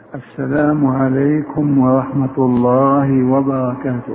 السلام عليكم ورحمة الله وبركاته.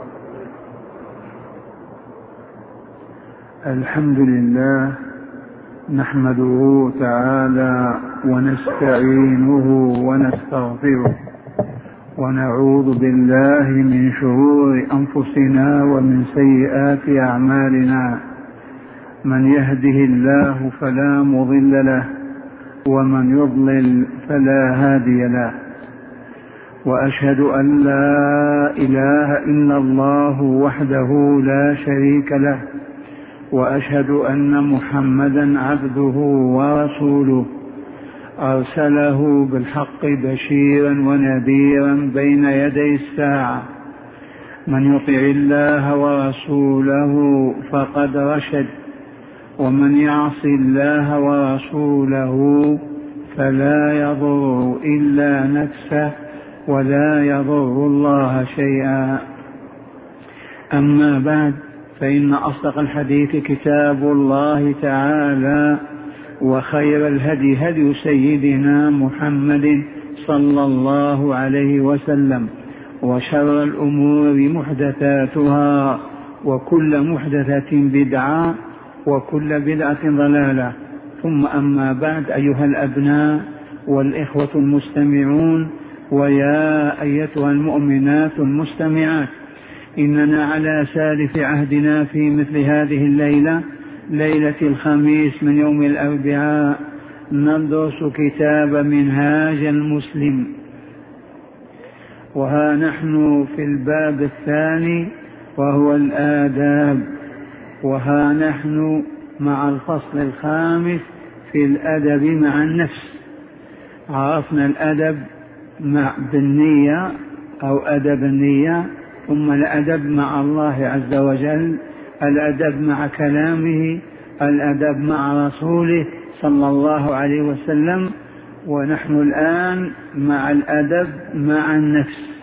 الحمد لله نحمده تعالى ونستعينه ونستغفره ونعوذ بالله من شرور أنفسنا ومن سيئات أعمالنا. من يهده الله فلا مضل له ومن يضلل فلا هادي له، وأشهد أن لا إله إلا الله وحده لا شريك له، وأشهد أن محمدا عبده ورسوله أرسله بالحق بشيرا ونذيرا بين يدي الساعة. من يطع الله ورسوله فقد رشد، ومن يعص الله ورسوله فلا يضر إلا نفسه ولا يضر الله شيئا. أما بعد، فإن أصدق الحديث كتاب الله تعالى، وخير الهدي هدي سيدنا محمد صلى الله عليه وسلم، وشر الأمور محدثاتها، وكل محدثة بدعة، وكل بدعة ضلالة. ثم أما بعد، أيها الأبناء والإخوة المستمعون، ويا أيتها المؤمنات المستمعات، إننا على سالف عهدنا في مثل هذه الليلة، ليلة الخميس من يوم الأربعاء، ندرس كتاب منهاج المسلم، وها نحن في الباب الثاني وهو الآداب، وها نحن مع الفصل الخامس في الأدب مع النفس. عرفنا الأدب بالنية أو أدب النية، ثم الأدب مع الله عز وجل، الأدب مع كلامه، الأدب مع رسوله صلى الله عليه وسلم، ونحن الآن مع الأدب مع النفس.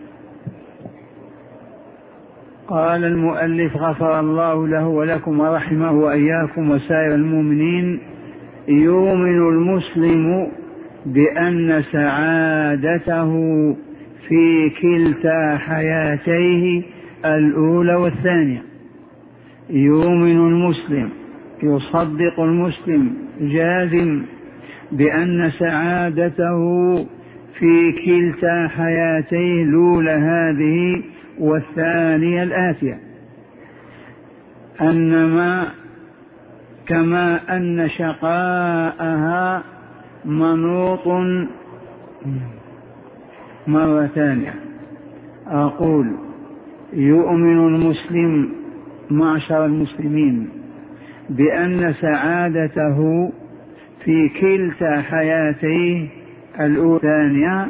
قال المؤلف غفر الله له ولكم ورحمه وإياكم وسائر المؤمنين: يؤمن المسلم بأن سعادته في كلتا حياتيه الأولى والثانية. يؤمن المسلم، يصدق المسلم، جازم بأن سعادته في كلتا حياتيه الأولى هذه والثانية الآتية، كما أن شقاءها منوط. مرة ثانية أقول: يؤمن المسلم معشر المسلمين بأن سعادته في كلتا حياتيه الأولى والثانية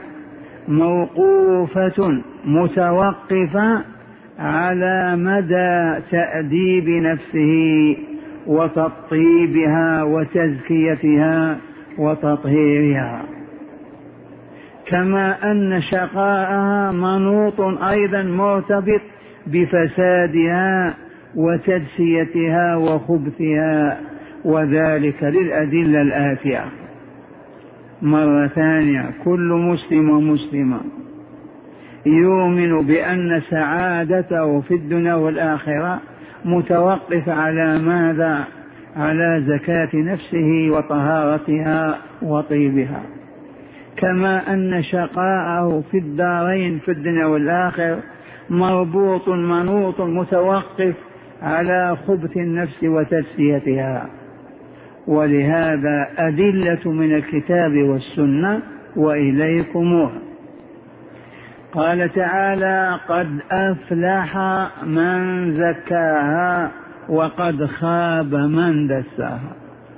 موقوفة متوقفة على مدى تأديب نفسه وتطيبها وتزكيتها وتطهيرها، كما أن شقاءها منوط أيضا مرتبط بفسادها وتدسيتها وخبثها، وذلك للأدلة الآتية. مرة ثانية: كل مسلم ومسلمة يؤمن بأن سعادته في الدنيا والآخرة متوقف على ماذا؟ على زكاة نفسه وطهارتها وطيبها، كما أن شقاءه في الدارين في الدنيا والآخرة مربوط منوط متوقف على خبث النفس وتدسيتها. ولهذا أدلة من الكتاب والسنة وإليكموها. قال تعالى: قد أفلح من زكاها وقد خاب من دساها.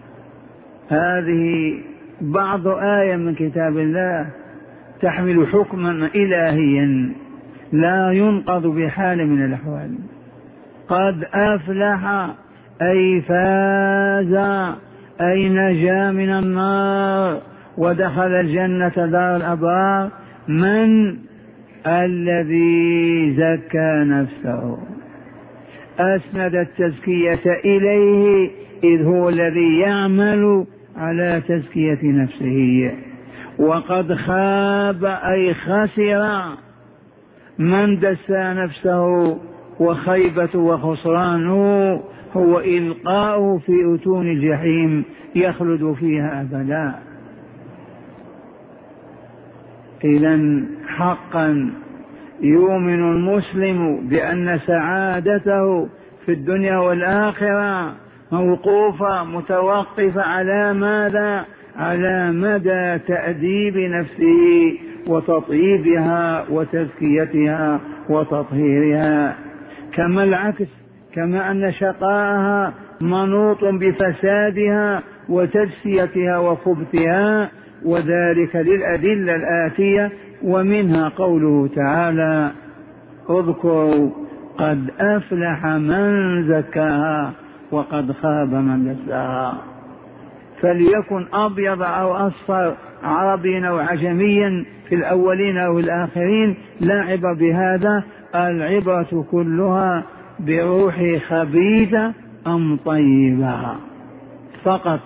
هذه بعض آية من كتاب الله تحمل حكما إلهيا لا ينقض بحال من الأحوال. قد أفلح أي فاز، أي نجا من النار ودخل الجنة دار الأبرار، من الذي زكى نفسه، أسند التزكية إليه، إذ هو الذي يعمل على تزكية نفسه. وقد خاب أي خسر من دسى نفسه، وخيبة وخسرانه هو إلقاؤه في أتون الجحيم يخلد فيها أبدا. إذن حقا يؤمن المسلم بأن سعادته في الدنيا والآخرة موقوفة متوقفة على ماذا؟ على مدى تأديب نفسه وتطيبها وتزكيتها وتطهيرها. كما العكس، كما أن شقاءها منوط بفسادها وتجسيتها وخبثها، وذلك للأدلة الآتية، ومنها قوله تعالى: اذكروا قد أفلح من زكاها وقد خاب من دساها. فليكن أبيض أو أصفر، عربيا أو عجميا، في الأولين أو الآخرين، لا عبرة بهذا، العبرة كلها بروح خبيثة أم طيبة فقط.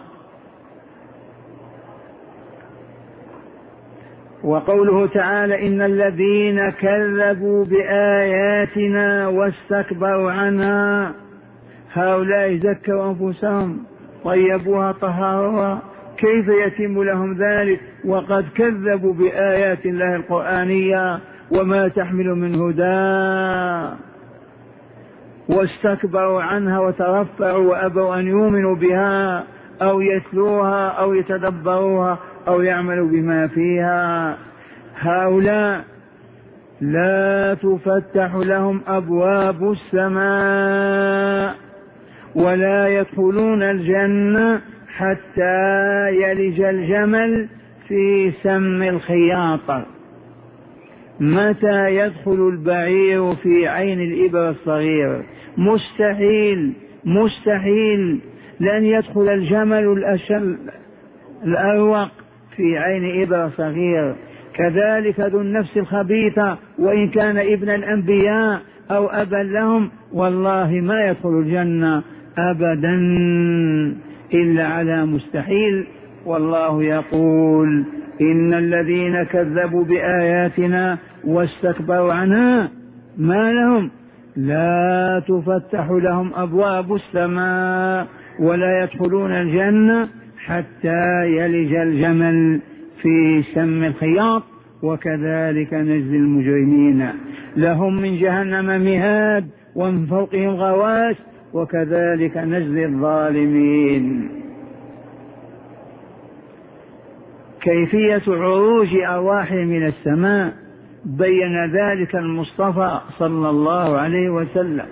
وقوله تعالى: إن الذين كذبوا بآياتنا واستكبروا عنها هؤلاء زكوا أنفسهم طيبوها طهروها. كيف يتم لهم ذلك وقد كذبوا بآيات الله القرآنية وما تحمل من هدى، واستكبروا عنها وترفعوا وأبوا أن يؤمنوا بها أو يتلوها أو يتدبروها أو يعملوا بما فيها. هؤلاء لا تفتح لهم أبواب السماء ولا يدخلون الجنة حتى يلج الجمل في سم الخياط. متى يدخل البعير في عين الإبر الصغير؟ مستحيل مستحيل. لن يدخل الجمل الأروق في عين إبر صغير. كذلك ذو النفس الخبيثة وإن كان ابن الأنبياء أو أبا لهم والله ما يدخل الجنة أبدا إلا على مستحيل. والله يقول: إن الذين كذبوا بآياتنا واستكبروا عنها ما لهم لا تفتح لهم أبواب السماء ولا يدخلون الجنة حتى يلج الجمل في سم الخياط، وكذلك نجزي المجرمين. لهم من جهنم مهاد ومن فوقهم غواش وكذلك نجزي الظالمين. كيفية عروج أرواحهم من السماء بين ذلك المصطفى صلى الله عليه وسلم،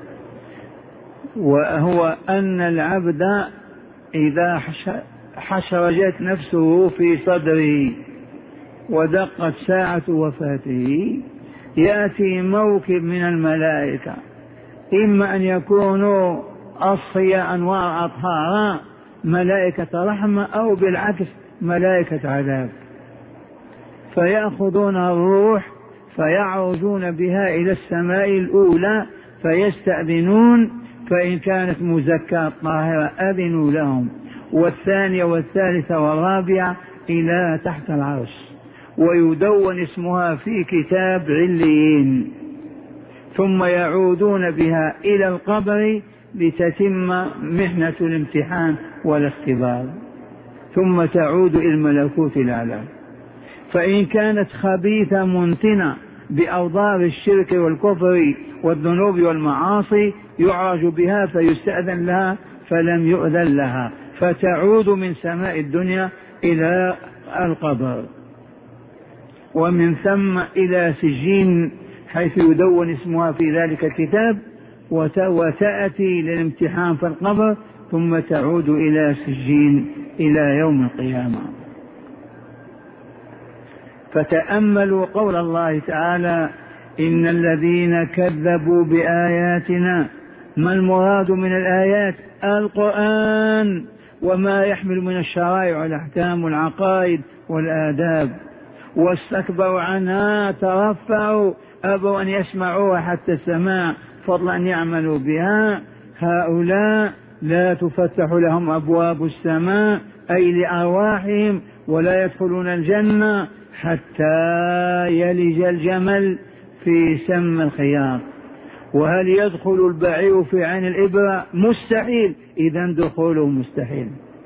وهو أن العبد إذا حشرجت نفسه في صدره ودقت ساعة وفاته يأتي موكب من الملائكة، إما أن يكونوا أصفياء أنوار أطهارا ملائكة رحمة أو بالعكس ملائكة عذاب، فيأخذون الروح فيعرجون بها إلى السماء الأولى فيستأذنون، فإن كانت مزكاة طاهرة أذنوا لهم، والثانية والثالثة والرابعة إلى تحت العرش، ويدون اسمها في كتاب عليين، ثم يعودون بها إلى القبر لتتم محنة الامتحان والاختبار، ثم تعود إلى الملكوت الأعلى. فإن كانت خبيثة منتنة بأوضار الشرك والكفر والذنوب والمعاصي يعرج بها فيستأذن لها فلم يؤذن لها، فتعود من سماء الدنيا إلى القبر، ومن ثم إلى سجين حيث يدون اسمها في ذلك الكتاب، وتأتي للامتحان في القبر، ثم تعود إلى سجين إلى يوم القيامة. فتأملوا قول الله تعالى: إن الذين كذبوا بآياتنا. ما المراد من الآيات؟ القرآن وما يحمل من الشرائع والأحكام والعقائد والآداب. واستكبروا عنها ترفعوا أبوا أن يسمعوها حتى السماع فضلا أن يعملوا بها. هؤلاء لا تفتح لهم أبواب السماء أي لأرواحهم ولا يدخلون الجنة حتى يلج الجمل في سم الخياط. وهل يدخل البعير في عين الإبرة؟ مستحيل، إذن دخوله مستحيل.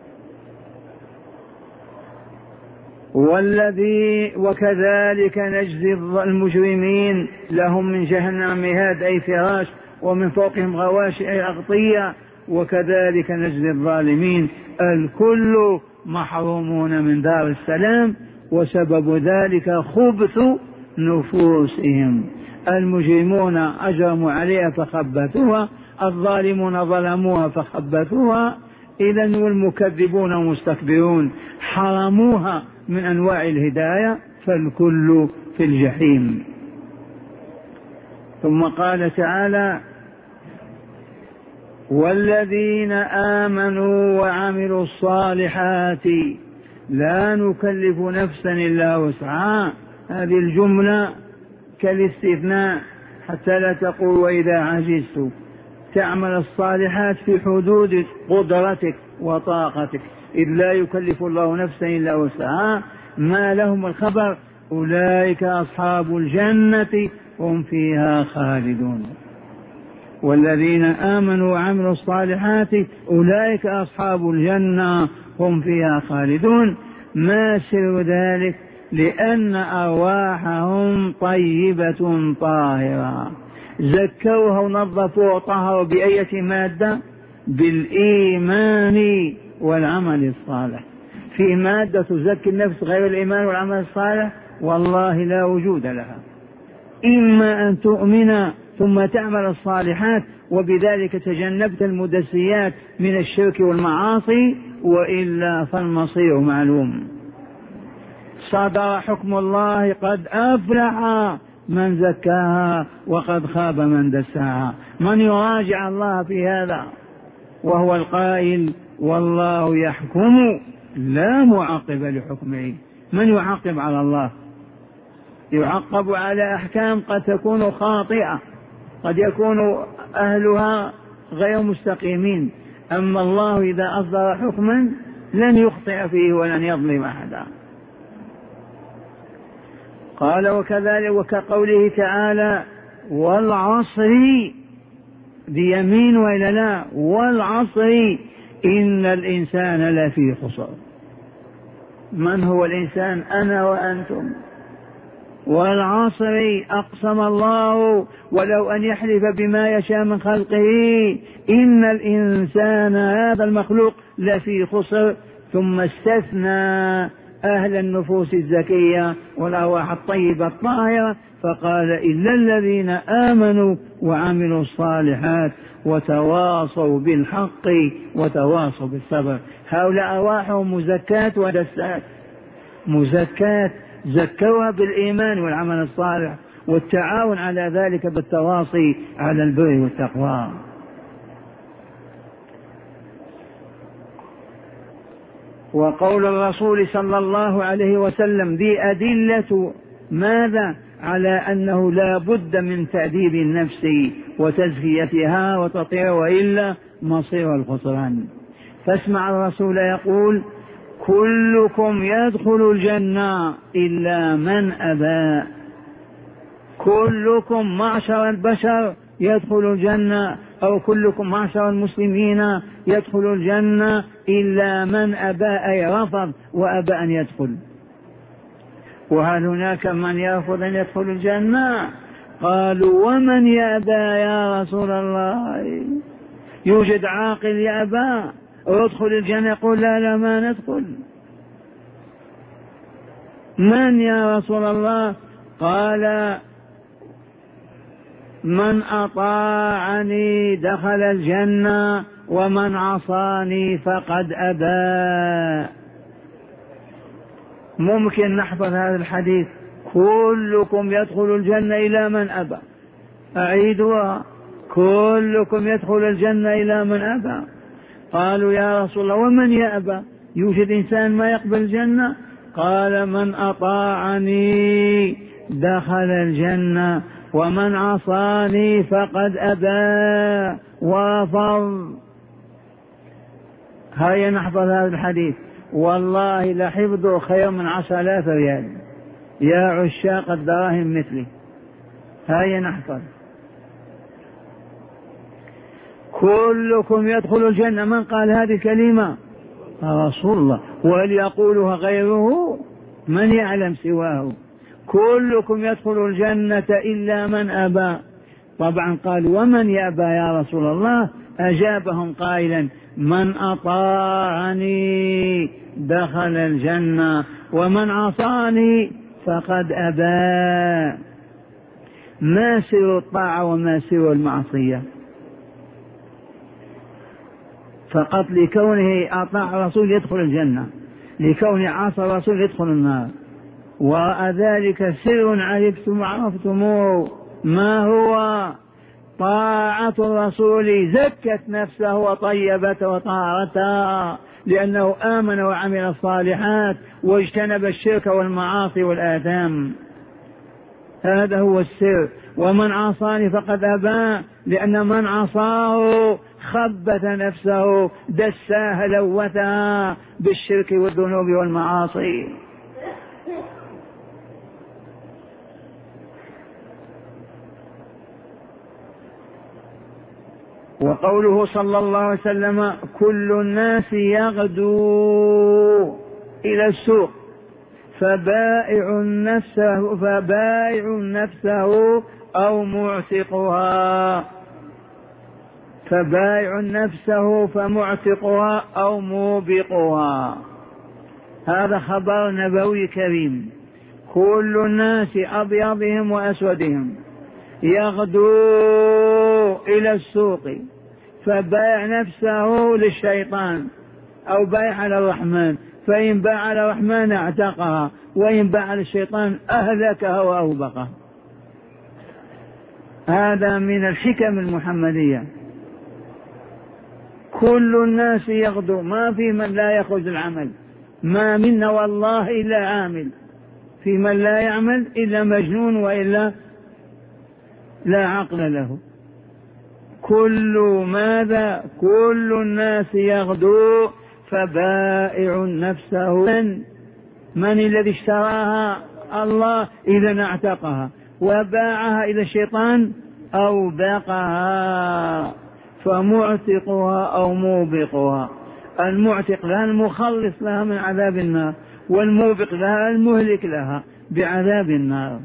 وكذلك نجزي المجرمين، لهم من جهنم مهاد أي فراش، ومن فوقهم غواش أي أغطية، وكذلك نجزي الظالمين. الكل محرومون من دار السلام، وسبب ذلك خبث نفوسهم. المجرمون أجرموا عليها فخبثوها، الظالمون ظلموها فخبثوها، إذن والمكذبون والمستكبرون حرموها من أنواع الهداية، فالكل في الجحيم. ثم قال تعالى: والذين آمنوا وعملوا الصالحات لا نكلف نفسا إلا وسعها. هذه الجملة كالاستثناء حتى لا تقول وإذا عجزت. تعمل الصالحات في حدود قدرتك وطاقتك، إذ لا يكلف الله نفسا إلا وسعها. ما لهم الخبر؟ أولئك أصحاب الجنة هم فيها خالدون. والذين آمنوا وعملوا الصالحات أولئك أصحاب الجنة هم فيها خالدون. ما سر ذلك؟ لأن أرواحهم طيبة طاهرة، زكوها ونظفوها وطهروا بأية مادة؟ بالإيمان والعمل الصالح. في مادة تزكي النفس غير الإيمان والعمل الصالح؟ والله لا وجود لها. إما أن تؤمن ثم تعمل الصالحات وبذلك تجنبت المدسيات من الشرك والمعاصي، وإلا فالمصير معلوم. صدر حكم الله: قد أفلح من زكاها وقد خاب من دساها. من يراجع الله في هذا؟ وهو القائل: والله يحكم لا معقب لحكمه. من يعقب على الله؟ يعقب على أحكام قد تكون خاطئة، قد يكون أهلها غير مستقيمين، أما الله إذا أصدر حكما لن يخطئ فيه ولن يظلم أحدا. قال: وكذلك وكقوله تعالى: والعصر، بيمين وإلا لا؟ والعصر إن الإنسان لفي خسر. من هو الإنسان؟ أنا وأنتم. والعصر أقسم الله ولو أن يحلف بما يشاء من خلقه إن الإنسان هذا المخلوق لفي خسر، ثم استثنى أهل النفوس الزكية والأرواح الطيبة الطاهرة، فقال: إلا الذين آمنوا وعملوا الصالحات وتواصوا بالحق وتواصوا بالصبر. هؤلاء أرواحهم مزكاة ودسات. مزكاة، زكوها بالإيمان والعمل الصالح والتعاون على ذلك بالتواصي على البر والتقوى. وقول الرسول صلى الله عليه وسلم ذي أدلة ماذا؟ على أنه لا بد من تأديب النفس وتزكيتها وتطير، وإلا مصير الخسران. فاسمع الرسول يقول: كلكم يدخل الجنة إلا من أبى. كلكم معشر البشر يدخل الجنة، أو كلكم معشر المسلمين يدخل الجنة إلا من أبى، أي رفض وأبى أن يدخل. وهل هناك من يرفض أن يدخل الجنة؟ قالوا: ومن يأبى يا رسول الله؟ يوجد عاقل يأبى ويدخل الجنة يقول لا لا ما ندخل؟ من يا رسول الله؟ قال: من أطاعني دخل الجنة ومن عصاني فقد أبى. ممكن نحفظ هذا الحديث: كلكم يدخل الجنة إلى من أبى. أعيدها: كلكم يدخل الجنة إلى من أبى. قالوا: يا رسول الله ومن يأبى؟ يوجد إنسان ما يقبل الجنة؟ قال: من أطاعني دخل الجنة ومن عصاني فقد أبى ورفض. هيا نحفظ هذا الحديث: والله لحفظه خير من 10,000 ريال. يا عشاق الدراهم مثلي هيا نحفظ. كلكم يدخل الجنة. من قال هذه الكلمة؟ رسول الله. وهل يقولها غيره؟ من يعلم سواه؟ كلكم يدخل الجنة إلا من أبى. طبعا قال ومن يأبى يا رسول الله؟ أجابهم قائلا من أطاعني دخل الجنة ومن عصاني فقد أبى. ما سر الطاعة وما سر المعصية؟ فقط لكونه أطاع الرسول يدخل الجنة، لكونه عصى الرسول يدخل النار. وراء ذلك سر عرفتم وعرفتموه. ما هو؟ طاعة الرسول زكت نفسه وطيبته وطهرتها لأنه آمن وعمل الصالحات واجتنب الشرك والمعاصي والآثام. هذا هو السر. ومن عصاني فقد أبى، لأن من عصاه خبث نفسه دساها لوثها بالشرك والذنوب والمعاصي. وقوله صلى الله عليه وسلم كل الناس يغدو إلى السوق فبائع نفسه أو معتقها، فبائع نفسه فمعتقها أو موبقها. هذا خبر نبوي كريم. كل الناس أبيضهم وأسودهم يغدو إلى السوق فبايع نفسه للشيطان أو بايع على الرحمن، فإن باع على الرحمن اعتقها وإن باع على الشيطان أهلكها وأوبقها. هذا من الحكم المحمدية. كل الناس يغدو، ما في من لا يخرج العمل، ما منا والله إلا عامل، في من لا يعمل إلا مجنون وإلا لا عقل له. كل ماذا؟ كل الناس يغدو فبائع نفسه. من الذي اشتراها؟ الله. إذا اعتقها وباعها إلى الشيطان أو باقها، فمعتقها أو موبقها. المعتق لها المخلص لها من عذاب النار، والموبق لها المهلك لها بعذاب النار.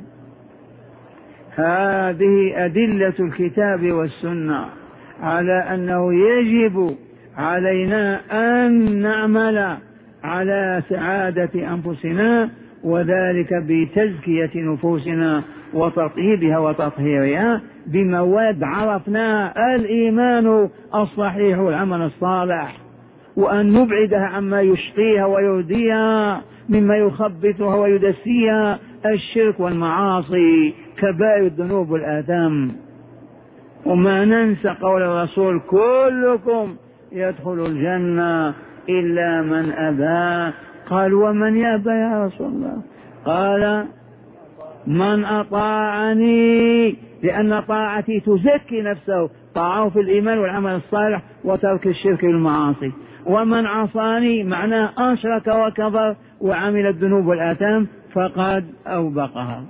هذه أدلة الكتاب والسنة على أنه يجب علينا أن نعمل على سعادة أنفسنا، وذلك بتزكية نفوسنا وتطيبها وتطهيرها بمواد عرفناها: الإيمان الصحيح والعمل الصالح، وأن نبعدها عما يشقيها ويرديها مما يخبثها ويدسيها: الشرك والمعاصي كبائر الذنوب والآثام. وما ننسى قول الرسول: كلكم يدخل الجنة إلا من أبى. قال: ومن يأبى يا رسول الله؟ قال: من أطاعني، لأن طاعتي تزكي نفسه، طاعه في الإيمان والعمل الصالح وترك الشرك والمعاصي. ومن عصاني معناه أشرك وكفر وعمل الذنوب والآثام فقد أوبقها.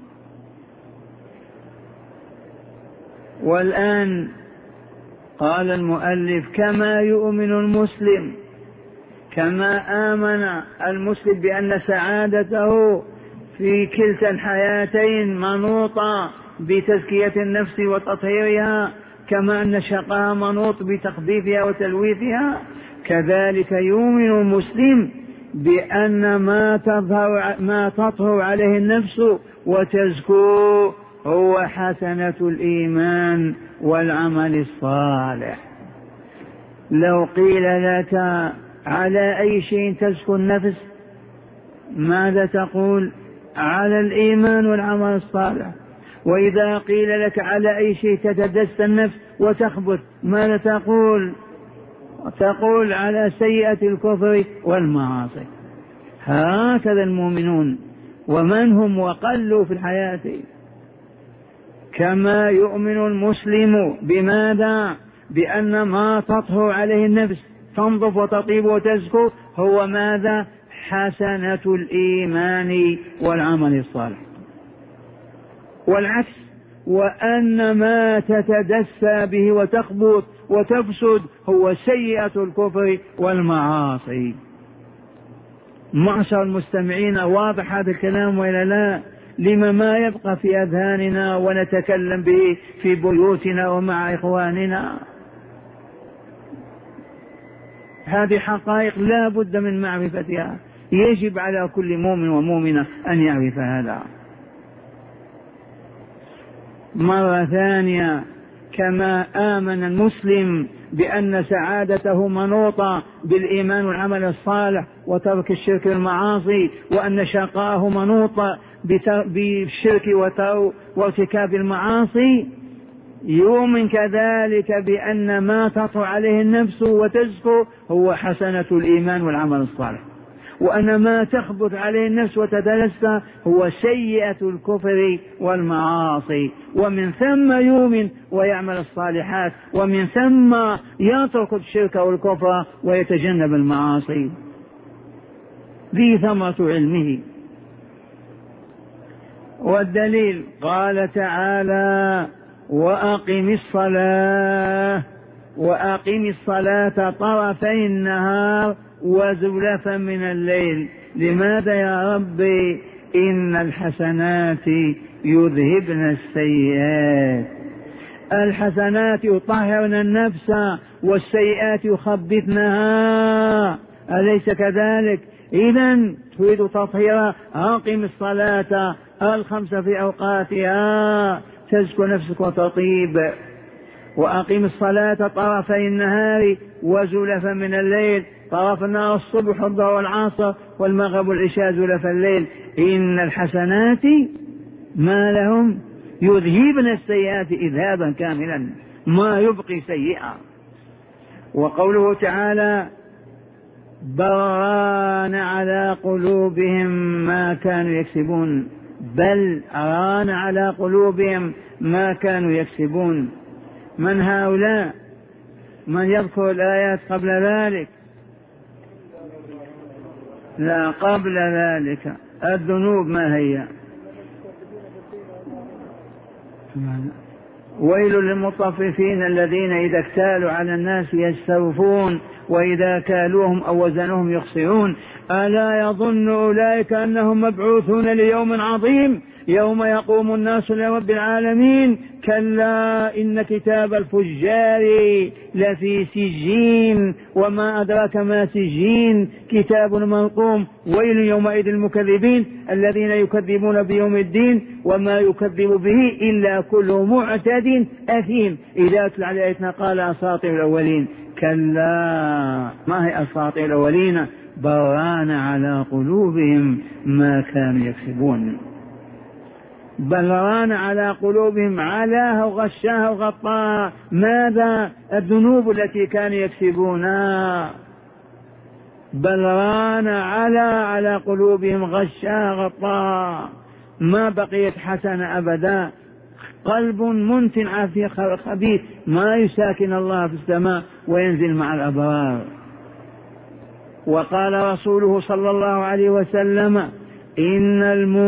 والآن قال المؤلف: كما يؤمن المسلم، كما آمن المسلم بأن سعادته في كلتا الحياتين منوطة بتزكية النفس وتطهيرها، كما أن شقاها منوط بتخفيفها وتلويثها، كذلك يؤمن المسلم بأن ما تطهر عليه النفس وتزكو هو حسنة الإيمان والعمل الصالح. لو قيل لك: على أي شيء تزكو النفس؟ ماذا تقول؟ على الإيمان والعمل الصالح. وإذا قيل لك: على أي شيء تتدس النفس وتخبث؟ ماذا تقول؟ تقول: على سيئة الكفر والمعاصي. هكذا المؤمنون، ومن هم وقلوا في الحياة. كما يؤمن المسلم بماذا؟ بأن ما تطهر عليه النفس تنظف وتطيب وتزكو هو ماذا؟ حسنة الإيمان والعمل الصالح، والعكس وأن ما تتدسى به وتخبط وتفسد هو سيئة الكفر والمعاصي. معشر المستمعين، واضح هذا الكلام وإلا لا؟ لما ما يبقى في أذهاننا ونتكلم به في بيوتنا ومع إخواننا؟ هذه حقائق لا بد من معرفتها، يجب على كل مؤمن ومؤمنة أن يعرف هذا. مرة ثانية، كما آمن المسلم بأن سعادته منوطة بالإيمان والعمل الصالح وترك الشرك والمعاصي، وأن شقاءه منوطة بالشرك وارتكاب المعاصي، يؤمن كذلك بأن ما تطغى عليه النفس وتزكو هو حسنة الإيمان والعمل الصالح، وأن ما تخبط عليه النفس وتتلسى هو سيئة الكفر والمعاصي، ومن ثم يؤمن ويعمل الصالحات، ومن ثم يترك الشرك والكفر ويتجنب المعاصي. ذي ثمرة علمه. والدليل قال تعالى: وأقم الصلاة طرفي النهار وزلفا من الليل. لماذا يا ربي؟ إن الحسنات يذهبن السيئات. الحسنات يطهرن النفس والسيئات يخبثنها، أليس كذلك؟ إذن تريد تطهيرها، أقم الصلاة الخمس في أوقاتها تزكو نفسك وتطيب. وأقم الصلاة طرفي النهار وزلفا من الليل. طرف النهار الصبح والظهر والعصر والمغرب والعشاء، زلف الليل. إن الحسنات ما لهم يذهبن السيئات إذهابا كاملا، ما يبقي سيئة. وقوله تعالى: بران على قلوبهم ما كانوا يكسبون. بل ران على قلوبهم ما كانوا يكسبون. من هؤلاء؟ من يذكر الآيات قبل ذلك؟ لا، قبل ذلك الذنوب ما هي؟ ويل للمطففين الذين إذا اكتالوا على الناس يستوفون وإذا كالوهم أو وزنهم يخسرون. ألا يظن أولئك أنهم مبعوثون ليوم عظيم يوم يقوم الناس لرب العالمين. كلا إن كتاب الفجار لفي سجين وما أدراك ما سجين كتاب مرقوم. ويل يومئذ المكذبين الذين يكذبون بيوم الدين وما يكذب به إلا كل معتد أثيم. إذا تتلى على آياتنا قال أساطير الأولين. كلا، ما هي أساطير الأولين؟ بران على قلوبهم ما كانوا يكسبون. بل ران على قلوبهم، علاها وغشاها وغطاها. ماذا؟ الذنوب التي كانوا يكسبونها. بل ران على قلوبهم، غشاها غطاها، ما بقيت حسنة أبدا. قلب منتن في خبيث، ما يساكن الله في السماء وينزل مع الأبرار. وقال رسوله صلى الله عليه وسلم: إن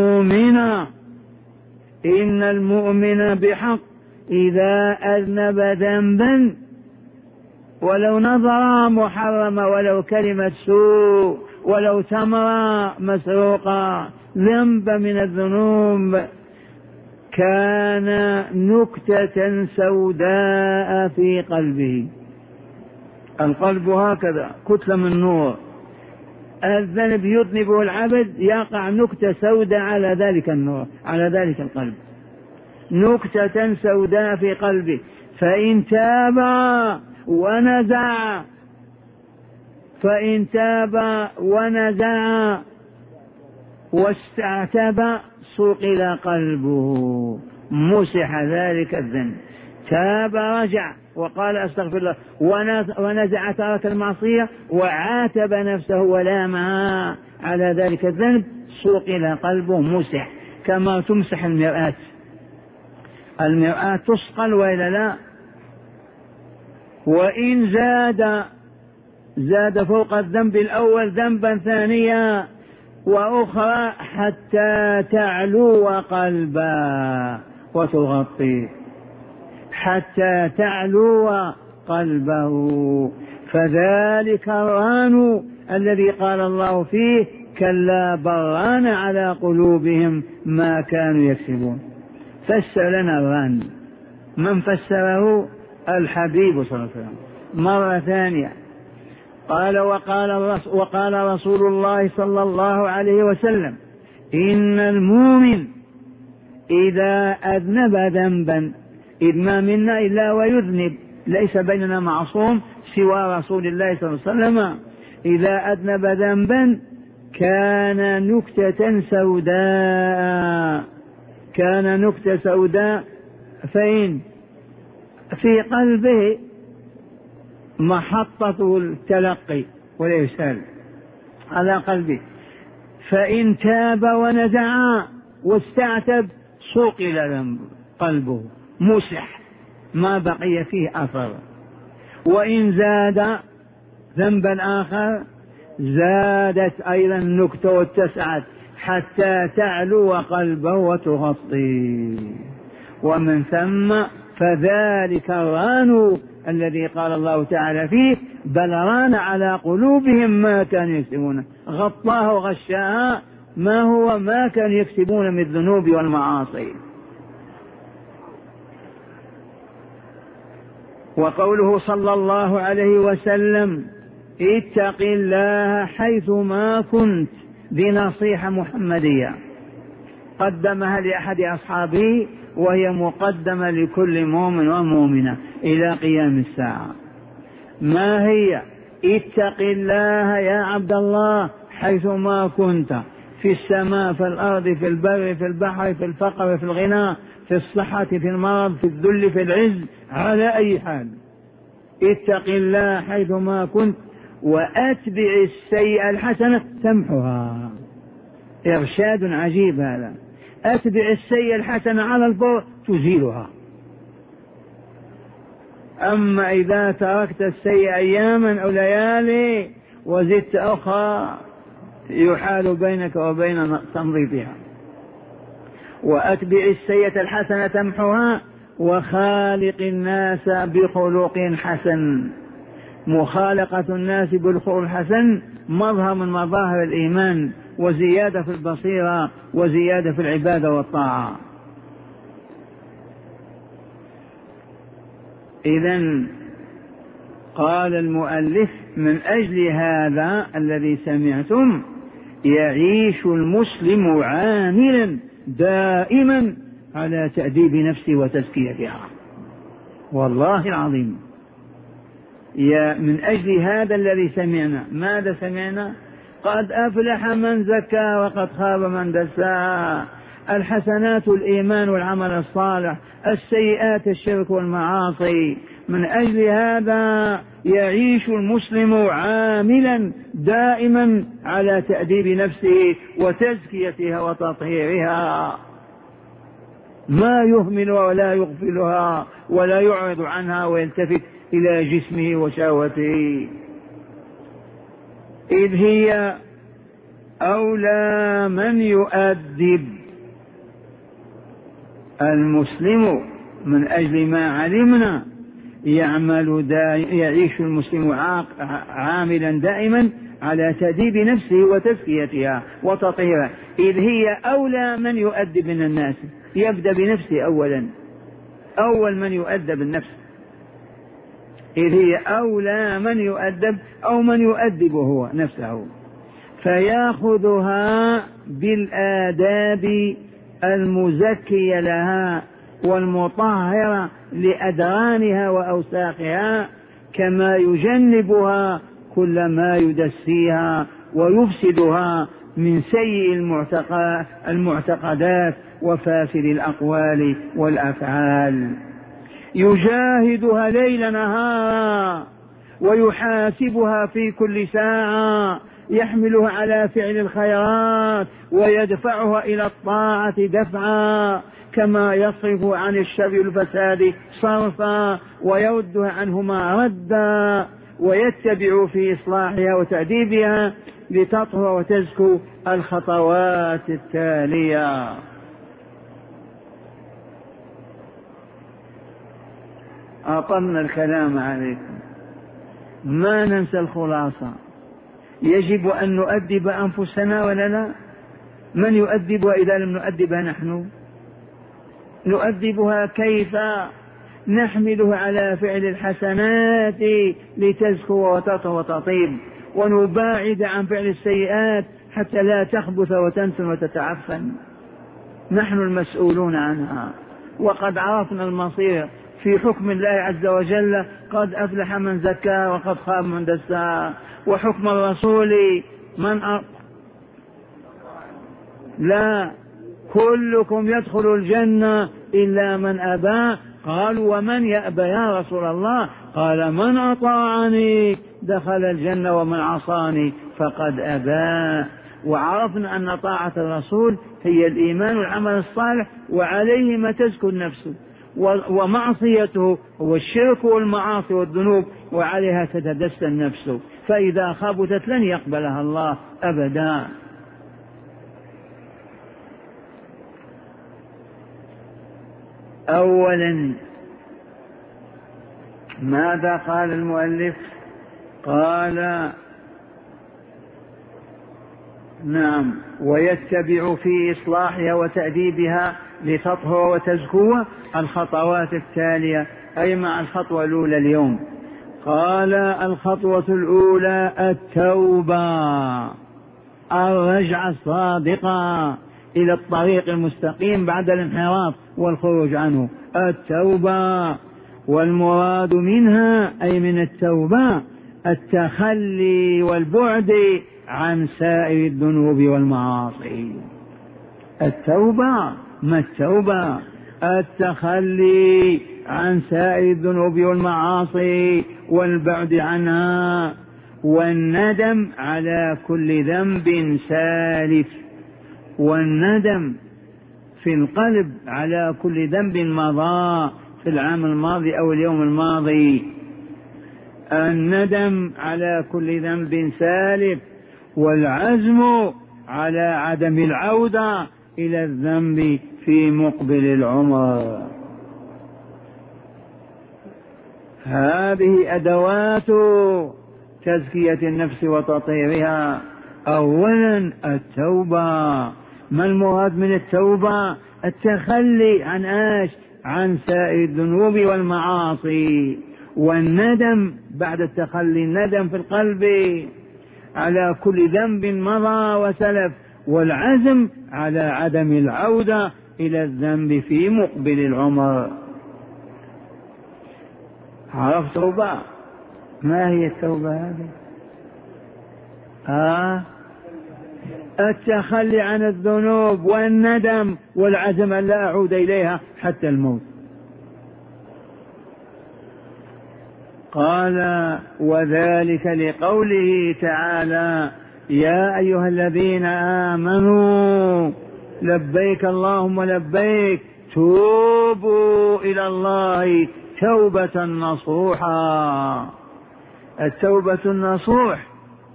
المؤمن بحق إذا أذنب ذنبا ولو نظر محرما ولو كلمة سوء ولو تمر مسروقا، ذنب من الذنوب، كان نكتة سوداء في قلبه. القلب هكذا كتلة من نور، الذنب يذنبه العبد يقع نكتة سوداء على ذلك النور، على ذلك القلب، نكتة سوداء في قلبه. فإن تاب ونزع واستعتب صقل قلبه، مسح ذلك الذنب. تاب رجع وقال أستغفر الله، ونزع ترك المعصية وعاتب نفسه ولامها على ذلك الذنب، صقل قلبه، مسح. كما تمسح المرآة تصقل وإلا لا. وإن زاد زاد فوق الذنب الأول ذنبا ثانيا وأخرى حتى تعلو قلبا وتغطيه، حتى تعلو قلبه. فذلك الران الذي قال الله فيه كلا بران على قلوبهم ما كانوا يكسبون. فسر لنا الران، من فسره؟ الحبيب صلى الله عليه وسلم. مرة ثانية قال وقال رسول الله صلى الله عليه وسلم إن المؤمن إذا أذنب ذنبا، إذ ما منا إلا ويذنب، ليس بيننا معصوم سوى رسول الله صلى الله عليه وسلم، إذا أذنب ذنبا كان نكتة سوداء، كان نكتة سوداء فين؟ في قلبه، محطة التلقي والإرسال على قلبه، فإن تاب ونزع واستعتب صقل قلبه مسح ما بقي فيه أثر، وإن زاد ذنبا آخر زادت أيضا النكتة واتسعت حتى تعلو قلبه وتغطيه. ومن ثم فذلك الران الذي قال الله تعالى فيه بل ران على قلوبهم ما كانوا يكسبون، غطاه وغشاها ما هو ما كانوا يكسبون من الذنوب والمعاصي. وقوله صلى الله عليه وسلم اتق الله حيث ما كنت، بنصيحة محمدية قدمها لأحد أصحابه وهي مقدمة لكل مؤمن ومؤمنة إلى قيام الساعة. ما هي؟ اتق الله يا عبد الله حيث ما كنت، في السماء، في الأرض، في البر، في البحر، في الفقر، في الغنى، في الصحة، في المرض، في الذل، في العز، على أي حال. اتق الله حيث ما كنت وأتبع السيئة الحسنة تمحها. إرشاد عجيب هذا. أتبع السيئة الحسنة على الفور تزيلها. أما إذا تركت السيئة أياما أو ليالي وزدت أخرى يحال بينك وبين تنظيفها. وأتبع السيئة الحسنة تمحها وخالق الناس بخلق حسن. مخالقة الناس بالخلق الحسن مظهر من مظاهر الإيمان وزيادة في البصيرة وزيادة في العبادة والطاعة. إذن قال المؤلف من أجل هذا الذي سمعتم يعيش المسلم عاملا دائما على تأديب نفسه وتزكيتها. والله العظيم من أجل هذا الذي سمعنا. ماذا سمعنا؟ قد أفلح من زكى وقد خاب من دساها. الحسنات الإيمان والعمل الصالح، السيئات الشرك والمعاصي. من أجل هذا يعيش المسلم عاملا دائما على تأديب نفسه وتزكيتها وتطهيرها، ما يهملها ولا يغفلها ولا يعرض عنها ويلتفت إلى جسمه وشهوته، إذ هي أولى من يؤدب المسلم. من أجل ما علمنا يعيش المسلم عاملا دائما على تأديب نفسه وتزكيتها وتطهيرها، إذ هي أولى من يؤدب من الناس. يبدأ بنفسه أولا، أول من يؤدب النفس، إذ هي أولى من يؤدب أو من يؤدب هو نفسه، فيأخذها بالآداب المزكية لها والمطهرة لأدرانها وأوساخها، كما يجنبها كل ما يدسيها ويفسدها من سيء المعتقدات وفاسد الأقوال والأفعال. يجاهدها ليل نهارا ويحاسبها في كل ساعة، يحملها على فعل الخيرات ويدفعها إلى الطاعة دفعا، كما يصرف عن الشر والفساد صرفا ويردها عنهما ردا، ويتبع في إصلاحها وتأديبها لتطهر وتزكو الخطوات التالية. أطلنا الكلام عليكم، ما ننسى الخلاصة. يجب أن نؤدب أنفسنا ولا لا؟ من يؤدبها إذا لم نؤدبها نحن؟ نؤدبها كيف؟ نحملها على فعل الحسنات لتزكو وتطهر وتطيب، ونباعد عن فعل السيئات حتى لا تخبث وتنتن وتتعفن. نحن المسؤولون عنها، وقد عرفنا المصير في حكم الله عز وجل: قد أفلح من زكاها وقد خاب من دساها. وحكم الرسول لا، كلكم يدخل الجنة إلا من أبى. قالوا: ومن يأبى يا رسول الله؟ قال: من أطاعني دخل الجنة ومن عصاني فقد أبى. وعرفنا أن طاعة الرسول هي الإيمان والعمل الصالح، وعليه ما تزكو النفس، ومعصيته هو الشرك والمعاصي والذنوب، وعليها تتدسى النفس، فإذا خبثت لن يقبلها الله أبدا. أولا، ماذا قال المؤلف؟ قال: نعم، ويتبع في إصلاحها وتأديبها لتطهر وتزكو الخطوات التالية، أي مع الخطوة الأولى اليوم. قال: الخطوة الأولى التوبة، الرجعة الصادقة إلى الطريق المستقيم بعد الانحراف والخروج عنه، التوبة. والمراد منها أي من التوبة التخلي والبعد عن سائر الذنوب والمعاصي. التوبة، ما التوبة؟ التخلي عن سائر الذنوب والمعاصي والبعد عنها، والندم على كل ذنب سالف، والندم في القلب على كل ذنب مضى في العام الماضي أو اليوم الماضي، الندم على كل ذنب سالف، والعزم على عدم العودة إلى الذنب في مقبل العمر. هذه أدوات تزكية النفس وتطهيرها. أولا التوبة. ما المراد من التوبة؟ التخلي عن عن سائر الذنوب والمعاصي، والندم بعد التخلي، الندم في القلب على كل ذنب مضى وسلف، والعزم على عدم العودة إلى الذنب في مقبل العمر. عرفت توبة؟ ما هي التوبة هذه؟ التخلي عن الذنوب والندم والعزم أن لا أعود إليها حتى الموت. قال: وذلك لقوله تعالى: يا أيها الذين آمنوا لبيك اللهم لبيك توبوا إلى الله توبة نصوحا. التوبة النصوح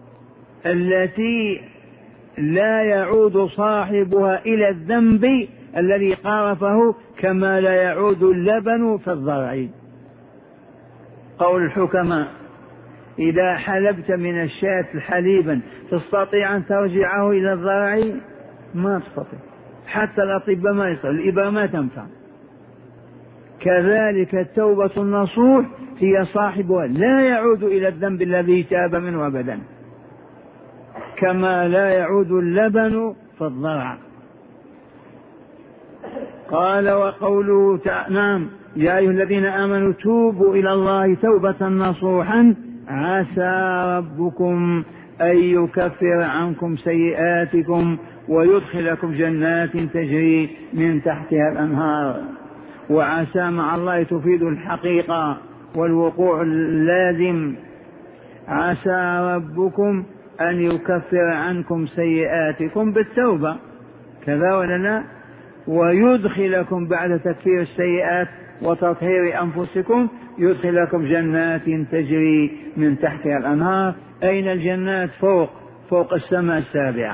التي لا يعود صاحبها إلى الذنب الذي قارفه كما لا يعود اللبن في الضرع. قول الحكماء: إذا حلبت من الشاة حليبا تستطيع أن ترجعه إلى الضرع؟ ما تستطيع، حتى الأطباء ما يستطيع، الإبرة ما تنفع. كذلك التوبة النصوح هي صاحبها لا يعود إلى الذنب الذي تاب منه أبدا، كما لا يعود اللبن في الضرع. قال: وقوله نعم، يا أيها الذين آمنوا توبوا إلى الله توبة نصوحا عسى ربكم أن يكفر عنكم سيئاتكم ويدخلكم جنات تجري من تحتها الأنهار. وعسى مع الله تفيد الحقيقة والوقوع اللازم. عسى ربكم أن يكفر عنكم سيئاتكم بالتوبة، كذا ولا لا؟ ويدخلكم بعد تكفير السيئات وتطهير أنفسكم يدخلكم جنات تجري من تحتها الأنهار. أين الجنات؟ فوق السماء السابعة.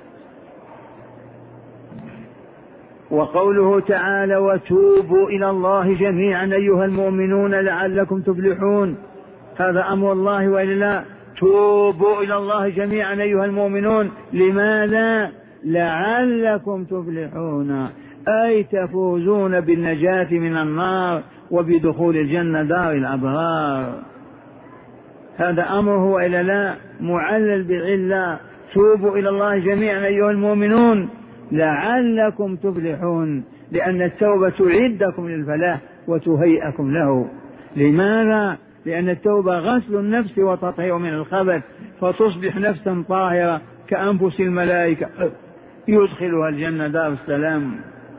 وقوله تعالى وتوبوا إلى الله جميعا أيها المؤمنون لعلكم تفلحون، هذا أمر الله وإلا لا؟ توبوا إلى الله جميعا أيها المؤمنون، لماذا؟ لعلكم تفلحون، أي تفوزون بالنجاة من النار وبدخول الجنة دار الأبرار. هذا أمره وإلا لا؟ معلل بعلة. توبوا إلى الله جميعا أيها المؤمنون لعلكم تفلحون، لأن التوبة تعدكم للفلاح وتهيئكم له. لماذا؟ لأن التوبة غسل النفس وتطهير من الخبث، فتصبح نفسا طاهرة كأنفس الملائكة يدخلها الجنة دار السلام.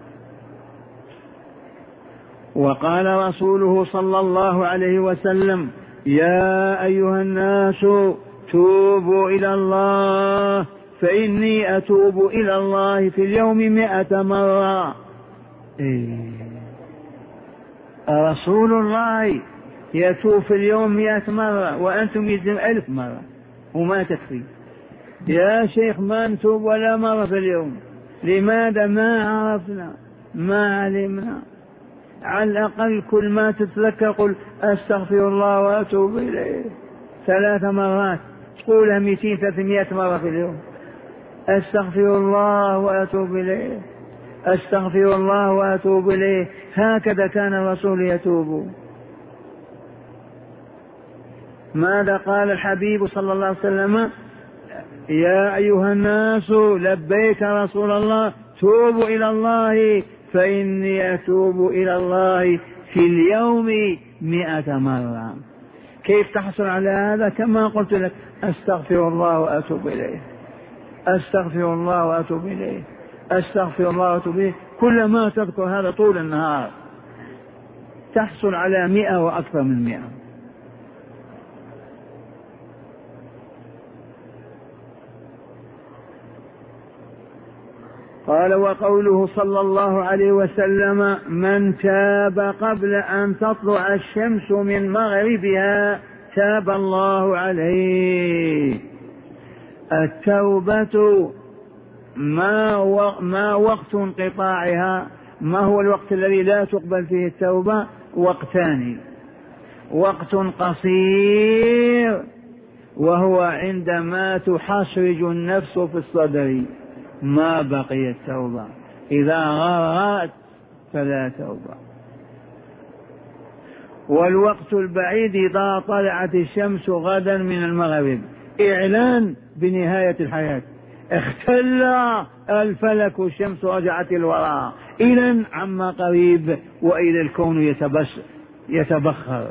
وقال رسوله صلى الله عليه وسلم يا أيها الناس توبوا إلى الله فإني أتوب إلى الله في اليوم 100 مرة. رسول الله يتوب في اليوم 100 مرة وأنتم يلزم 1000 مرة وما تكفي. يا شيخ ما نتوب ولا مرة في اليوم، لماذا؟ ما عرفنا ما علمنا. على الأقل كل ما تتذكر قل أستغفر الله وأتوب إليه 3 مرات، تقولها 200-300 مرة في اليوم. أستغفر الله وأتوب إليه، أستغفر الله وأتوب إليه. هكذا كان الرسول يتوب. ماذا قال الحبيب صلى الله عليه وسلم؟ يا أيها الناس لبيك رسول الله توبوا إلى الله فإني أتوب إلى الله في اليوم 100 مرة. كيف تحصل على هذا؟ كما قلت لك أستغفر الله وأتوب إليه، أستغفر الله وأتوب إليه، أستغفر الله وأتوب إليه. كلما تذكر هذا طول النهار تحصل على 100 وأكثر من 100. قال وقوله صلى الله عليه وسلم من تاب قبل أن تطلع الشمس من مغربها تاب الله عليه. التوبة ما وقت انقطاعها؟ ما هو الوقت الذي لا تقبل فيه التوبة؟ وقتان: وقت قصير وهو عندما تحصرج النفس في الصدر ما بقي التوبة، إذا غرغرت فلا توبة. والوقت البعيد إذا طلعت الشمس غدا من المغرب، إعلان بنهاية الحياة، اختل الفلك والشمس رجعت الوراء إلى عما قريب وإلى الكون يتبخر.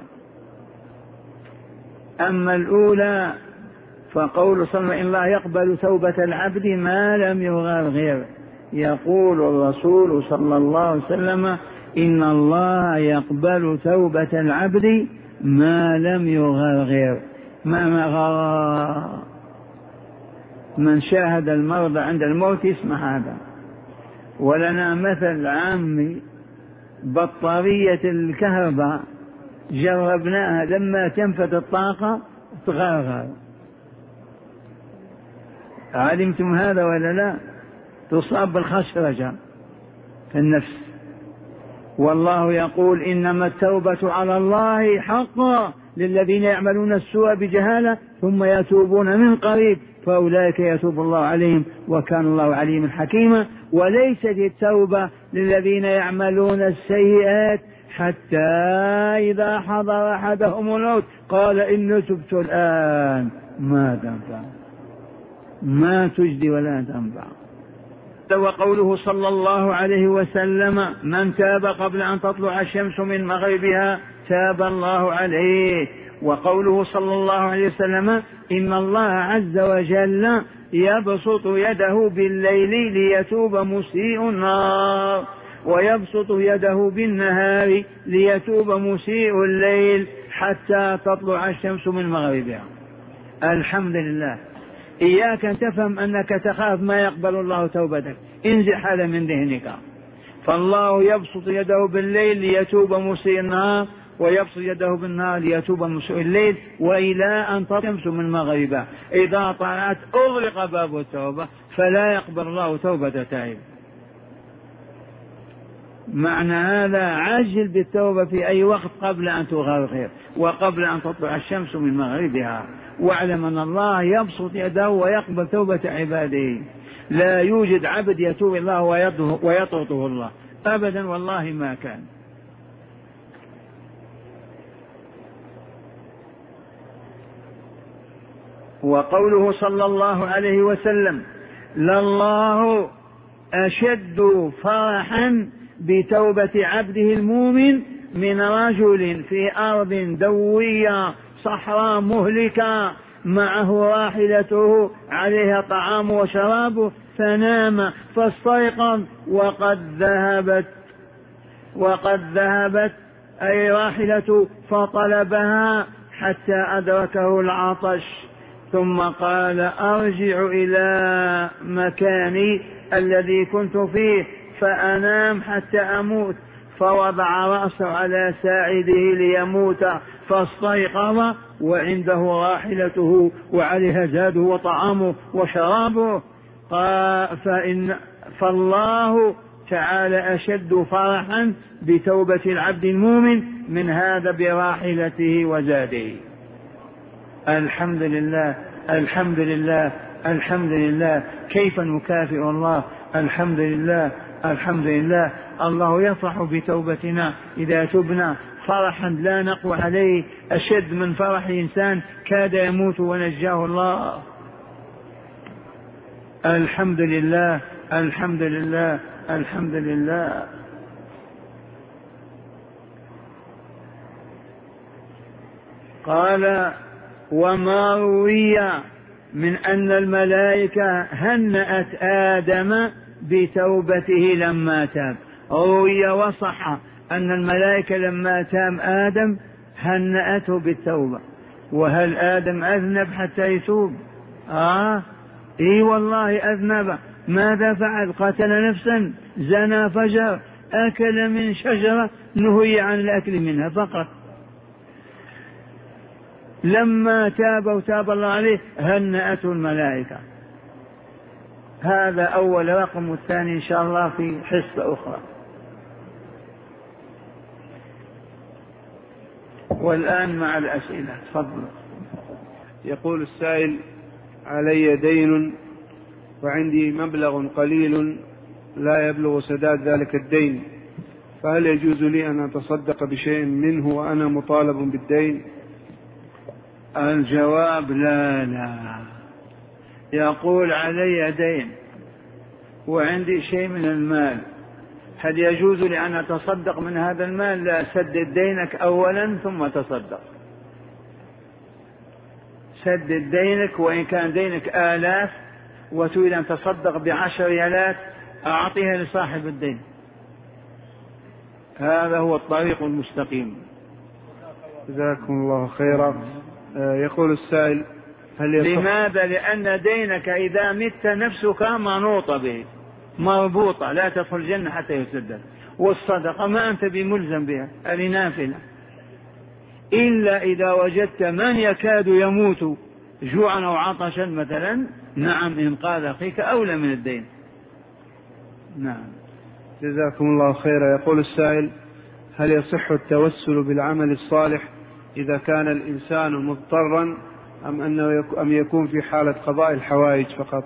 أما الأولى فقول صلى الله عليه وسلم إن الله يقبل توبة العبد ما لم يغرغر. يقول الرسول صلى الله عليه وسلم إن الله يقبل توبة العبد ما لم يغرغر. ما غرغر؟ من شاهد المرض عند الموت يسمع هذا. ولنا مثل عامي، بطارية الكهرباء جربناها لما تنفذ الطاقة تغرغر. علمتم هذا ولا لا؟ تصاب بالخشرجة في النفس. والله يقول إنما التوبة على الله حقا للذين يعملون السوء بجهالة ثم يتوبون من قريب فأولئك يتوب الله عليهم وكان الله عليما حكيما. وليست التوبة للذين يعملون السيئات حتى إذا حضر أحدهم الموت قال إن تبت الآن، ما تنفع، ما تجدي ولا تنفع. وقوله صلى الله عليه وسلم من تاب قبل أن تطلع الشمس من مغربها تاب الله عليه. وقوله صلى الله عليه وسلم إن الله عز وجل يبسط يده بالليل ليتوب مسيء النار ويبسط يده بالنهار ليتوب مسيء الليل حتى تطلع الشمس من مغربها. الحمد لله. إياك أن تفهم أنك تخاف ما يقبل الله توبتك، انزع هذا من ذهنك. فالله يبسط يده بالليل ليتوب مسيء النهار، ويبسط يده بالنهار ليتوب مسيء الليل، وإلى أن تطلع الشمس من مغربها. إذا طلعت أغلق باب التوبة، فلا يقبل الله توبة تائب. معنى هذا عجل بالتوبة في أي وقت قبل أن تغرغر وقبل أن تطلع الشمس من مغربها، واعلم أن الله يبسط يده ويقبل توبة عباده. لا يوجد عبد يتوب الله ويطرده الله أبدا، والله ما كان. وقوله صلى الله عليه وسلم: لله أشد فرحا بتوبة عبده المؤمن من رجل في أرض دوية صحراء مهلكة معه راحلته عليها طعام وشراب فنام فاستيقظ وقد ذهبت أي راحلته فطلبها حتى أدركه العطش، ثم قال: أرجع إلى مكاني الذي كنت فيه فأنام حتى أموت، فوضع رأسه على ساعده ليموت فاستيقظ وعنده راحلته وعليها زاده وطعامه وشرابه. فالله تعالى أشد فرحا بتوبة العبد المؤمن من هذا براحلته وزاده. الحمد لله، الحمد لله، الحمد لله. كيف نكافئ الله؟ الحمد لله، الحمد لله. الله يفرح بتوبتنا إذا تبنا فرحا لا نقوى عليه، أشد من فرح إنسان كاد يموت ونجاه الله. الحمد لله، الحمد لله، الحمد لله. قال: وما روي من أن الملائكة هنأت آدم بتوبته لما تاب. روي وصح أن الملائكة لما تاب آدم هنأته بالتوبة. وهل آدم أذنب حتى يتوب؟ إي والله أذنب. ماذا فعل؟ قتل نفسا، زنى، فجر، أكل من شجرة نهي عن الأكل منها فقط. لما تاب وتاب الله عليه هنأته الملائكة. هذا أول رقم، والثاني إن شاء الله في حصة أخرى. والآن مع الأسئلة، تفضل. يقول السائل: علي دين وعندي مبلغ قليل لا يبلغ سداد ذلك الدين، فهل يجوز لي أن أتصدق بشيء منه وأنا مطالب بالدين؟ الجواب: لا. يقول: علي دين وعندي شيء من المال، هل يجوز لي أن أتصدق من هذا المال؟ لا، سدد دينك أولا ثم تصدق. سدد دينك، وإن كان دينك آلاف وتريد أن تصدق ب10 ريالات أعطيها لصاحب الدين. هذا هو الطريق المستقيم. جزاكم الله خيرا. يقول السائل: لماذا؟ لأن دينك إذا مت نفسك منوطة به، مربوطة، لا تدخل الجنة حتى يسدد. والصدقة ما أنت بملزم بها، هذه نافلة، إلا إذا وجدت من يكاد يموت جوعا أو عطشا مثلا، نعم، إنقاذ أخيك أولى من الدين. نعم. جزاكم الله خيرا. يقول السائل: هل يصح التوسل بالعمل الصالح إذا كان الإنسان مضطرا أم يكون في حالة قضاء الحوائج فقط؟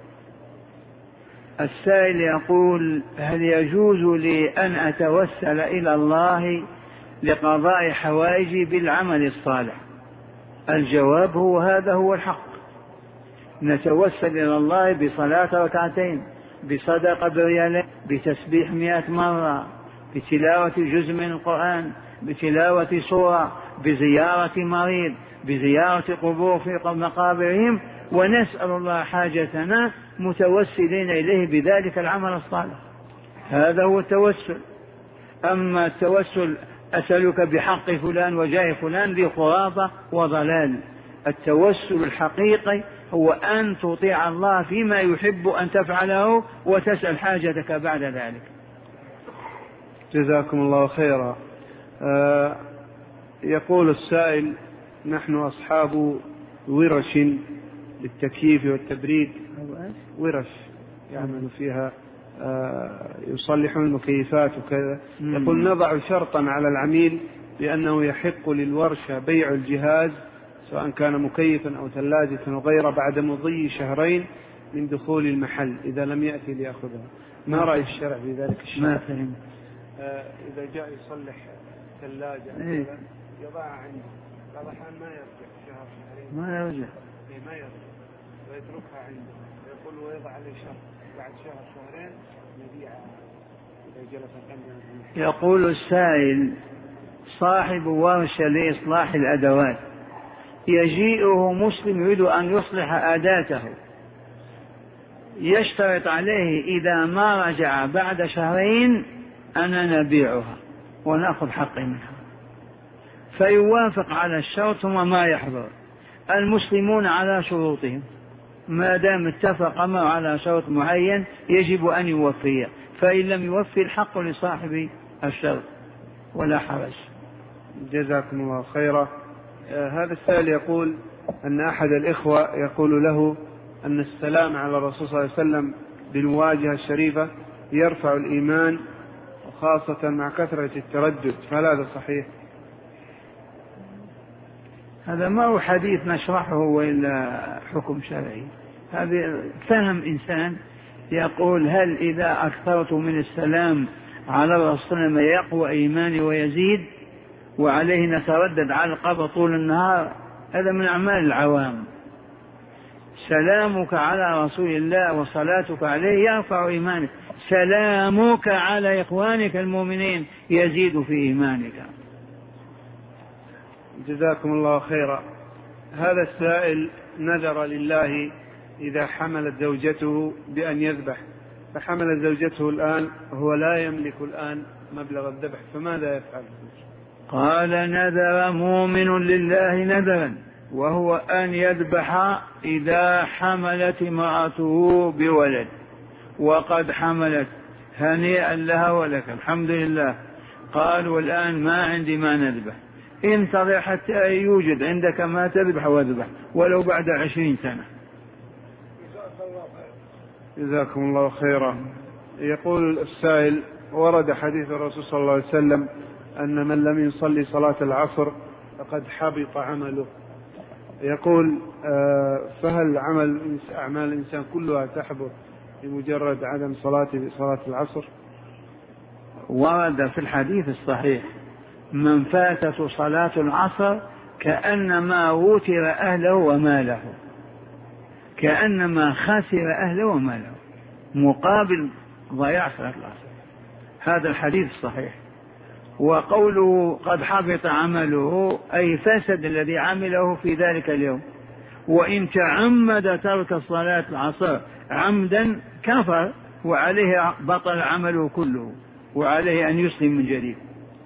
السائل يقول: هل يجوز لي أن أتوسل إلى الله لقضاء حوائجي بالعمل الصالح؟ الجواب هو هذا هو الحق. نتوسل إلى الله بصلاة ركعتين، بصدقة بريالين، بتسبيح 100 مرة، بتلاوة جزء من القرآن، بتلاوة سورة، بزيارة مريض، بزيارة قبور في مقابرهم، ونسأل الله حاجتنا متوسلين إليه بذلك العمل الصالح. هذا هو التوسل. أما التوسل أسألك بحق فلان وجاه فلان ذي خرافة وضلال. التوسل الحقيقي هو أن تطيع الله فيما يحب أن تفعله وتسأل حاجتك بعد ذلك. جزاكم الله خيرا. يقول السائل: نحن أصحاب ورش للتكييف والتبريد، ورش يعمل فيها يصلحون المكيفات وكذا. يقول: نضع شرطا على العميل بأنه يحق للورشة بيع الجهاز سواء كان مكيفا أو ثلاجة وغيره بعد مضي 2 شهر من دخول المحل إذا لم يأتي ليأخذها. ما رأي الشرع في ذلك الشيء؟ ما فهم. إذا جاء يصلح ثلاجة يضعها عنده، بعض الأحيان ما يرجع 1 شهر 2 ما يرجع، ما يرجع ويتركها عنده، يقول ويضع عليه شرط بعد 1 شهر 2 يبيعها إذا جلس عنده. يقول السائل: صاحب ورشة لإصلاح الأدوات يجيئه مسلم يريد أن يصلح أداته، يشترط عليه إذا ما رجع بعد 2 شهر أننا نبيعها ونأخذ حقي منها، فيوافق على الشرط ثم ما يحضر. المسلمون على شروطهم، ما دام اتفق معه على شرط معين يجب أن يوفيه، فإن لم يوفي الحق لصاحب الشرط ولا حرج. جزاكم الله خيرا. هذا السائل يقول أن أحد الإخوة يقول له أن السلام على الرسول صلى الله عليه وسلم بالمواجهة الشريفة يرفع الإيمان وخاصة مع كثرة التردد، فهل هذا صحيح؟ هذا ما هو حديث نشرحه وإلا حكم شرعي. هذا فهم إنسان يقول: هل إذا أكثرت من السلام على الرسول يقوى إيماني ويزيد وعليه نتردد على القبر طول النهار؟ هذا من أعمال العوام. سلامك على رسول الله وصلاتك عليه يرفع إيمانك، سلامك على إخوانك المؤمنين يزيد في إيمانك. جزاكم الله خيرا. هذا السائل نذر لله إذا حملت زوجته بأن يذبح، فحملت زوجته الآن وهو لا يملك الآن مبلغ الذبح، فماذا يفعل؟ قال: نذر مؤمن لله نذرا وهو أن يذبح إذا حملت امرأته بولد، وقد حملت، هنيئا لها ولك، الحمد لله. قال: والآن ما عندي ما نذبح، انتظر حتى يوجد عندك ما تذبح واذبح ولو بعد 20 سنة. جزاكم الله خيرا. يقول السائل: ورد حديث الرسول صلى الله عليه وسلم أن من لم يصلي صلاة العصر فقد حبط عمله. يقول: فهل أعمال الإنسان كلها تحبط بمجرد عدم صلاته صلاة العصر؟ ورد في الحديث الصحيح: من فاتته صلاة العصر كأنما وتر أهله وماله، كأنما خسر أهله وماله مقابل ضياع صلاة العصر. هذا الحديث صحيح. وقوله قد حبط عمله أي فسد الذي عمله في ذلك اليوم، وإن تعمد ترك صلاة العصر عمدا كفر وعليه بطل عمله كله وعليه أن يسلم من جديد.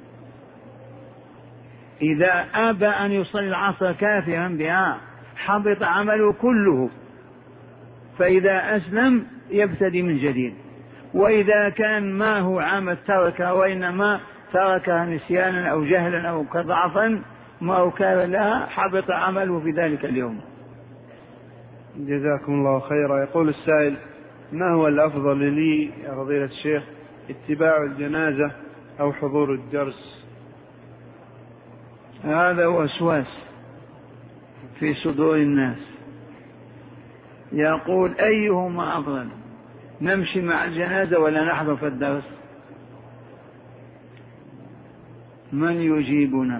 إذا أبى أن يصلي العصر كافرا بها حبط عمله كله، فإذا أسلم يبتدي من جديد. وإذا كان ما هو عمد تركه وإنما تركها نسيانا أو جهلا أو ضعفا ما هو كان لها حبط عمله في ذلك اليوم. جزاكم الله خيرا. يقول السائل: ما هو الأفضل لي يا فضيلة الشيخ، اتباع الجنازة أو حضور الدرس؟ هذا وسواس في صدور الناس. يقول: أيهما أفضل، نمشي مع الجنازة ولا نحضر في الدرس؟ من يجيبنا؟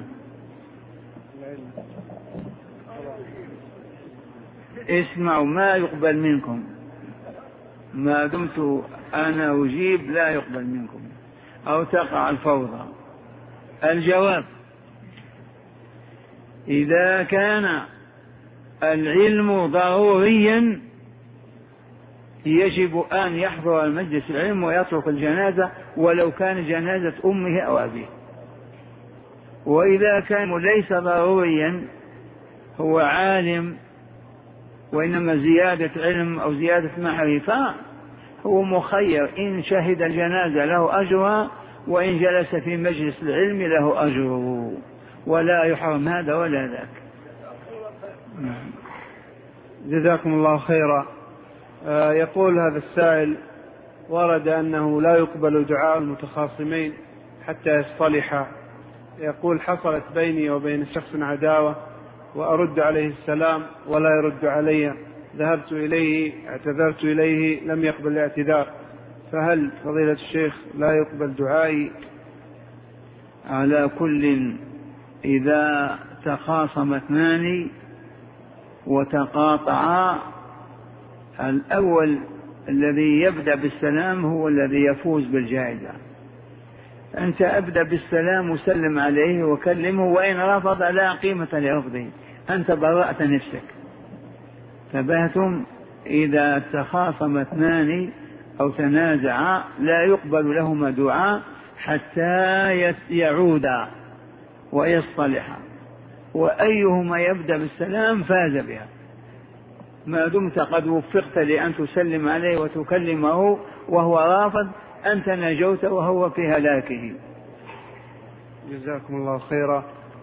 اسمعوا، ما يقبل منكم ما دمت أنا أجيب، لا يقبل منكم أو تقع الفوضى. الجواب: إذا كان العلم ضروريا يجب أن يحضر المجلس العلم ويترك الجنازة ولو كان جنازة أمه أو أبيه. وإذا كان ليس ضروريا، هو عالم وإنما زيادة علم أو زيادة معرفة، هو مخير، إن شهد الجنازة له أجرها وإن جلس في مجلس العلم له أجره ولا يحرم هذا ولا ذاك. جزاكم الله خيرا. يقول هذا السائل: ورد أنه لا يقبل دعاء المتخاصمين حتى يصطلحا. يقول: حصلت بيني وبين شخص عداوة وأرد عليه السلام ولا يرد علي، ذهبت إليه اعتذرت إليه لم يقبل الاعتذار، فهل فضيلة الشيخ لا يقبل دعائي؟ على كل، إذا تخاصم اثنان وتقاطعا، الأول الذي يبدأ بالسلام هو الذي يفوز بالجائزة. أنت أبدأ بالسلام وسلم عليه وكلمه، وإن رفض لا قيمة لرفضه، أنت برأت نفسك. تبهتم؟ إذا تخاصم اثنان أو تنازعا لا يقبل لهما دعاء حتى يعودا ويصطلحا، وأيهما يبدأ بالسلام فاز بها، ما دمت قد وفقت لأن تسلم عليه وتكلمه وهو رافض، أنت نجوت وهو في هلاكه. جزاكم الله خيرا.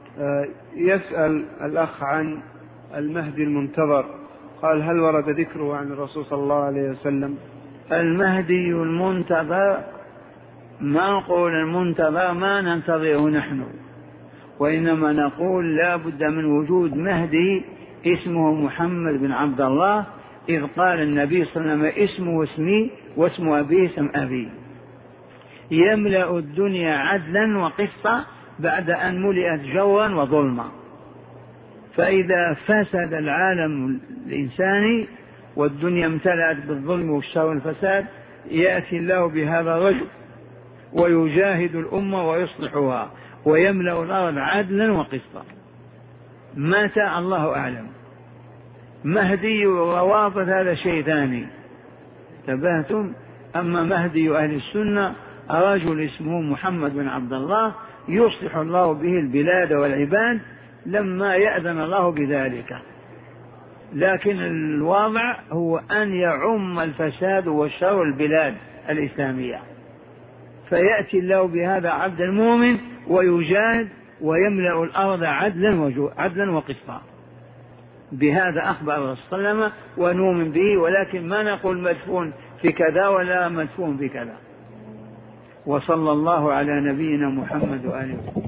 يسأل الأخ عن المهدي المنتظر، قال: هل ورد ذكره عن الرسول صلى الله عليه وسلم؟ المهدي المنتظر، ما نقول المنتظر ما ننتظره نحن، وإنما نقول لا بد من وجود مهدي اسمه محمد بن عبد الله، إذ قال النبي صلى الله عليه وسلم: اسمه اسمي واسم أبي اسم أبي، يملأ الدنيا عدلا وقسطا بعد أن ملئت جورا وظلما. فإذا فسد العالم الإنساني والدنيا امتلأت بالظلم والشر والفساد، يأتي الله بهذا الرجل ويجاهد الأمة ويصلحها ويملأ الأرض عدلا وقسطا. متى؟ الله أعلم. مهدي الروافض هذا شيء ثاني، تبهتم. أما مهدي أهل السنة رجل اسمه محمد بن عبد الله، يصلح الله به البلاد والعباد لما يأذن الله بذلك، لكن الواضع هو أن يعم الفساد والشر البلاد الإسلامية، فيأتي الله بهذا عبد المؤمن ويجاهد ويملأ الأرض عدلا وقسطا. بهذا أخبر الرسول صلى الله عليه وسلم ونؤمن به، ولكن ما نقول مدفون في كذا ولا مدفون في كذا. وصلى الله على نبينا محمد وآله.